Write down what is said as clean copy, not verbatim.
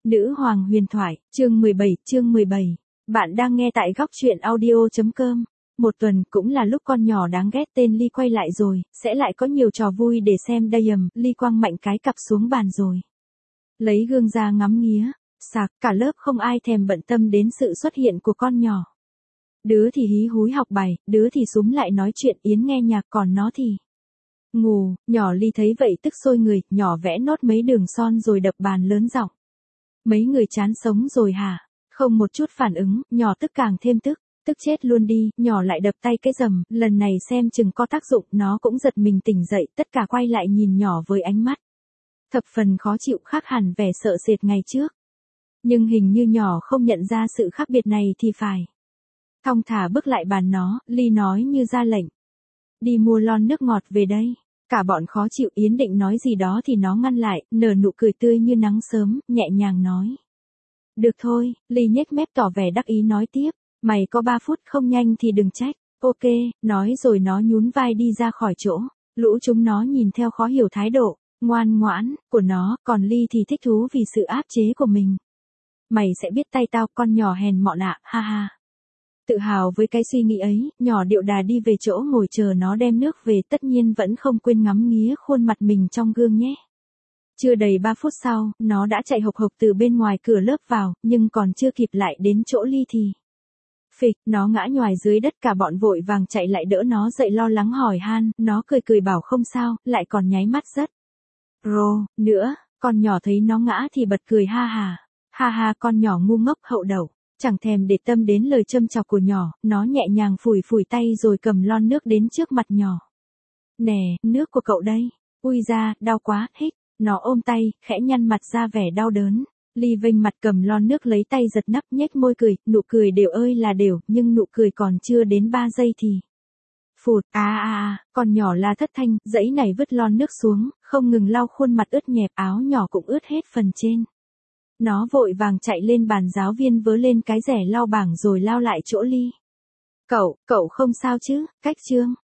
Nữ hoàng huyền thoại, chương 17. Bạn đang nghe tại góc truyện audio.com. Một tuần cũng là lúc con nhỏ đáng ghét tên Ly quay lại rồi, sẽ lại có nhiều trò vui để xem đây. Ly quăng mạnh cái cặp xuống bàn rồi. Lấy gương ra ngắm nghía, sạc, cả lớp không ai thèm bận tâm đến sự xuất hiện của con nhỏ. Đứa thì hí húi học bài, đứa thì súm lại nói chuyện Yến nghe nhạc, còn nó thì ngủ. Nhỏ Ly thấy vậy tức sôi người, nhỏ vẽ nốt mấy đường son rồi đập bàn lớn giọng. Mấy người chán sống rồi hả? Không một chút phản ứng, nhỏ tức càng thêm tức chết luôn đi, nhỏ lại đập tay cái rầm, lần này xem chừng có tác dụng, nó cũng giật mình tỉnh dậy, tất cả quay lại nhìn nhỏ với ánh mắt thập phần khó chịu, khác hẳn vẻ sợ sệt ngày trước. Nhưng hình như nhỏ không nhận ra sự khác biệt này thì phải. Thong thả bước lại bàn nó, Ly nói như ra lệnh. Đi mua lon nước ngọt về đây. Cả bọn khó chịu, Yến định nói gì đó thì nó ngăn lại, nở nụ cười tươi như nắng sớm, nhẹ nhàng nói. Được thôi, Ly nhếch mép tỏ vẻ đắc ý nói tiếp, mày có 3 phút không nhanh thì đừng trách. Ok, nói rồi nó nhún vai đi ra khỏi chỗ. Lũ chúng nó nhìn theo khó hiểu thái độ ngoan ngoãn của nó, còn Ly thì thích thú vì sự áp chế của mình. Mày sẽ biết tay tao, con nhỏ hèn mọn ạ, ha ha. Tự hào với cái suy nghĩ ấy, nhỏ điệu đà đi về chỗ ngồi chờ nó đem nước về, tất nhiên vẫn không quên ngắm nghía khuôn mặt mình trong gương nhé. Chưa đầy 3 phút sau, nó đã chạy hộc hộc từ bên ngoài cửa lớp vào, nhưng còn chưa kịp lại đến chỗ Ly thì phịch, nó ngã nhoài dưới đất, cả bọn vội vàng chạy lại đỡ nó dậy, lo lắng hỏi han, nó cười cười bảo không sao, lại còn nháy mắt rất nữa. Con nhỏ thấy nó ngã thì bật cười ha ha, con nhỏ ngu ngốc hậu đậu. Chẳng thèm để tâm đến lời châm chọc của nhỏ, nó nhẹ nhàng phủi phủi tay rồi cầm lon nước đến trước mặt nhỏ. Nè, nước của cậu đây. Ui da, đau quá, hích. Nó ôm tay, khẽ nhăn mặt ra vẻ đau đớn. Ly vênh mặt cầm lon nước lấy tay giật nắp, nhếch môi cười, nụ cười đều ơi là đều, nhưng nụ cười còn chưa đến 3 giây thì phụt, con nhỏ la thất thanh, dãy này vứt lon nước xuống, không ngừng lau khuôn mặt ướt nhẹp, áo nhỏ cũng ướt hết phần trên. Nó vội vàng chạy lên bàn giáo viên vớ lên cái rẻ lau bảng rồi lao lại chỗ Ly. Cậu không sao chứ, cách chương.